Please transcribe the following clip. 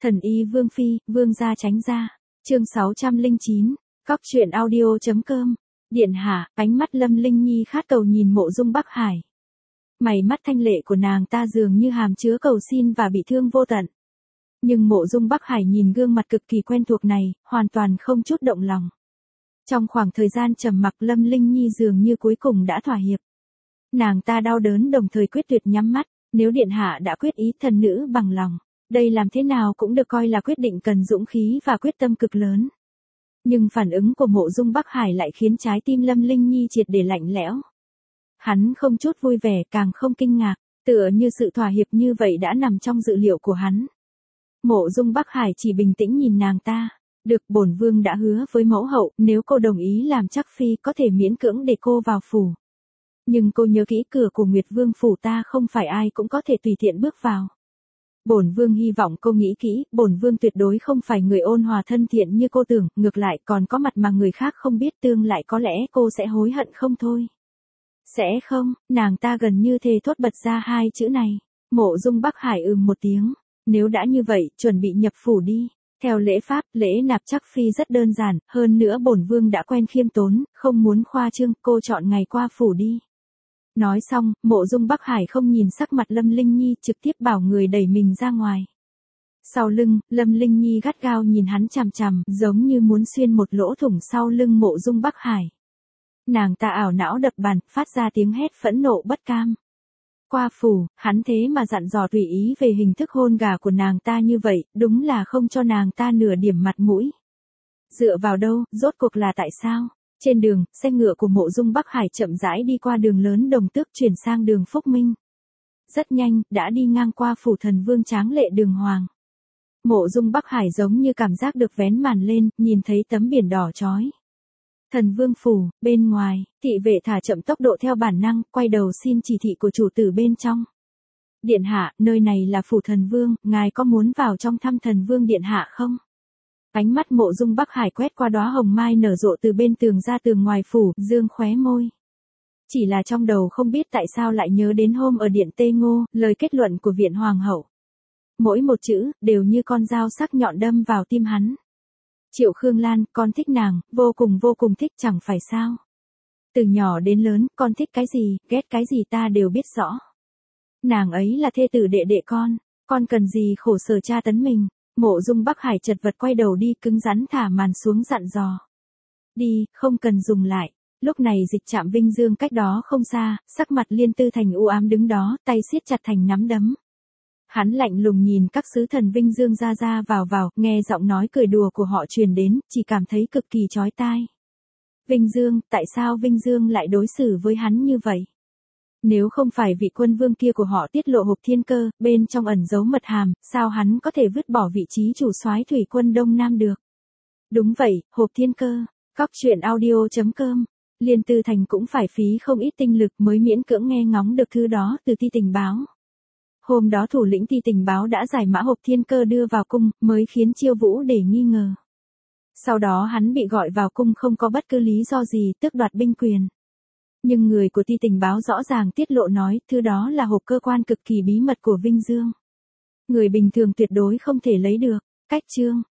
Thần y Vương Phi, Vương gia tránh ra. Chương 609. Cóc truyện audio.com. Điện hạ, ánh mắt Lâm Linh Nhi khát cầu nhìn Mộ Dung Bắc Hải. Mày mắt thanh lệ của nàng ta dường như hàm chứa cầu xin và bị thương vô tận. Nhưng Mộ Dung Bắc Hải nhìn gương mặt cực kỳ quen thuộc này, hoàn toàn không chút động lòng. Trong khoảng thời gian trầm mặc, Lâm Linh Nhi dường như cuối cùng đã thỏa hiệp. Nàng ta đau đớn đồng thời quyết tuyệt nhắm mắt, nếu điện hạ đã quyết ý, thần nữ bằng lòng. Đây làm thế nào cũng được coi là quyết định cần dũng khí và quyết tâm cực lớn. Nhưng phản ứng của Mộ Dung Bắc Hải lại khiến trái tim Lâm Linh Nhi triệt để lạnh lẽo. Hắn không chút vui vẻ, càng không kinh ngạc, tựa như sự thỏa hiệp như vậy đã nằm trong dự liệu của hắn. Mộ Dung Bắc Hải chỉ bình tĩnh nhìn nàng ta. Được, bổn vương đã hứa với mẫu hậu, nếu cô đồng ý làm chắc phi có thể miễn cưỡng để cô vào phủ. Nhưng cô nhớ kỹ, cửa của Nguyệt Vương phủ ta không phải ai cũng có thể tùy tiện bước vào. Bổn vương hy vọng cô nghĩ kỹ, bổn vương tuyệt đối không phải người ôn hòa thân thiện như cô tưởng, ngược lại còn có mặt mà người khác không biết, tương lại có lẽ cô sẽ hối hận không thôi. Sẽ không, nàng ta gần như thề thốt bật ra hai chữ này. Mộ Dung Bắc Hải một tiếng, nếu đã như vậy, chuẩn bị nhập phủ đi. Theo lễ pháp, lễ nạp chắc phi rất đơn giản, hơn nữa bổn vương đã quen khiêm tốn, không muốn khoa trương, cô chọn ngày qua phủ đi. Nói xong, Mộ Dung Bắc Hải không nhìn sắc mặt Lâm Linh Nhi, trực tiếp bảo người đẩy mình ra ngoài. Sau lưng, Lâm Linh Nhi gắt gao nhìn hắn chằm chằm, giống như muốn xuyên một lỗ thủng sau lưng Mộ Dung Bắc Hải. Nàng ta ảo não đập bàn, phát ra tiếng hét phẫn nộ bất cam. Qua phủ, hắn thế mà dặn dò tùy ý về hình thức hôn gả của nàng ta như vậy, đúng là không cho nàng ta nửa điểm mặt mũi. Dựa vào đâu, rốt cuộc là tại sao? Trên đường, xe ngựa của Mộ Dung Bắc Hải chậm rãi đi qua đường lớn Đồng Tước chuyển sang đường Phúc Minh. Rất nhanh, đã đi ngang qua phủ thần vương tráng lệ đường Hoàng. Mộ Dung Bắc Hải giống như cảm giác được vén màn lên, nhìn thấy tấm biển đỏ chói. Thần vương phủ, bên ngoài, thị vệ thả chậm tốc độ theo bản năng, quay đầu xin chỉ thị của chủ tử bên trong. Điện hạ, nơi này là phủ thần vương, ngài có muốn vào trong thăm thần vương điện hạ không? Ánh mắt Mộ Dung Bắc Hải quét qua đóa hồng mai nở rộ từ bên tường ra tường ngoài phủ, dương khóe môi. Chỉ là trong đầu không biết tại sao lại nhớ đến hôm ở điện Tê Ngô, lời kết luận của viện hoàng hậu. Mỗi một chữ, đều như con dao sắc nhọn đâm vào tim hắn. Triệu Khương Lan, con thích nàng, vô cùng thích, chẳng phải sao? Từ nhỏ đến lớn, con thích cái gì, ghét cái gì ta đều biết rõ. Nàng ấy là thê tử đệ con cần gì khổ sở tra tấn mình. Mộ Dung Bắc Hải chật vật quay đầu đi, cứng rắn thả màn xuống dặn dò. Đi, không cần dùng lại. Lúc này Dịch Trạm Vinh Dương cách đó không xa, sắc mặt Liên Tư Thành u ám đứng đó, tay siết chặt thành nắm đấm. Hắn lạnh lùng nhìn các sứ thần Vinh Dương ra vào, nghe giọng nói cười đùa của họ truyền đến, chỉ cảm thấy cực kỳ chói tai. Vinh Dương, tại sao Vinh Dương lại đối xử với hắn như vậy? Nếu không phải vị quân vương kia của họ tiết lộ hộp thiên cơ, bên trong ẩn giấu mật hàm, sao hắn có thể vứt bỏ vị trí chủ soái thủy quân Đông Nam được? Đúng vậy, hộp thiên cơ. Cóc truyện audio.com. Liên Tư Thành cũng phải phí không ít tinh lực mới miễn cưỡng nghe ngóng được thư đó từ Ti tình báo. Hôm đó thủ lĩnh Ti tình báo đã giải mã hộp thiên cơ đưa vào cung, mới khiến Chiêu Vũ để nghi ngờ. Sau đó hắn bị gọi vào cung không có bất cứ lý do gì, tước đoạt binh quyền. Nhưng người của Ti tình báo rõ ràng tiết lộ nói, thư đó là hộp cơ quan cực kỳ bí mật của Vinh Dương. Người bình thường tuyệt đối không thể lấy được. Cách chương.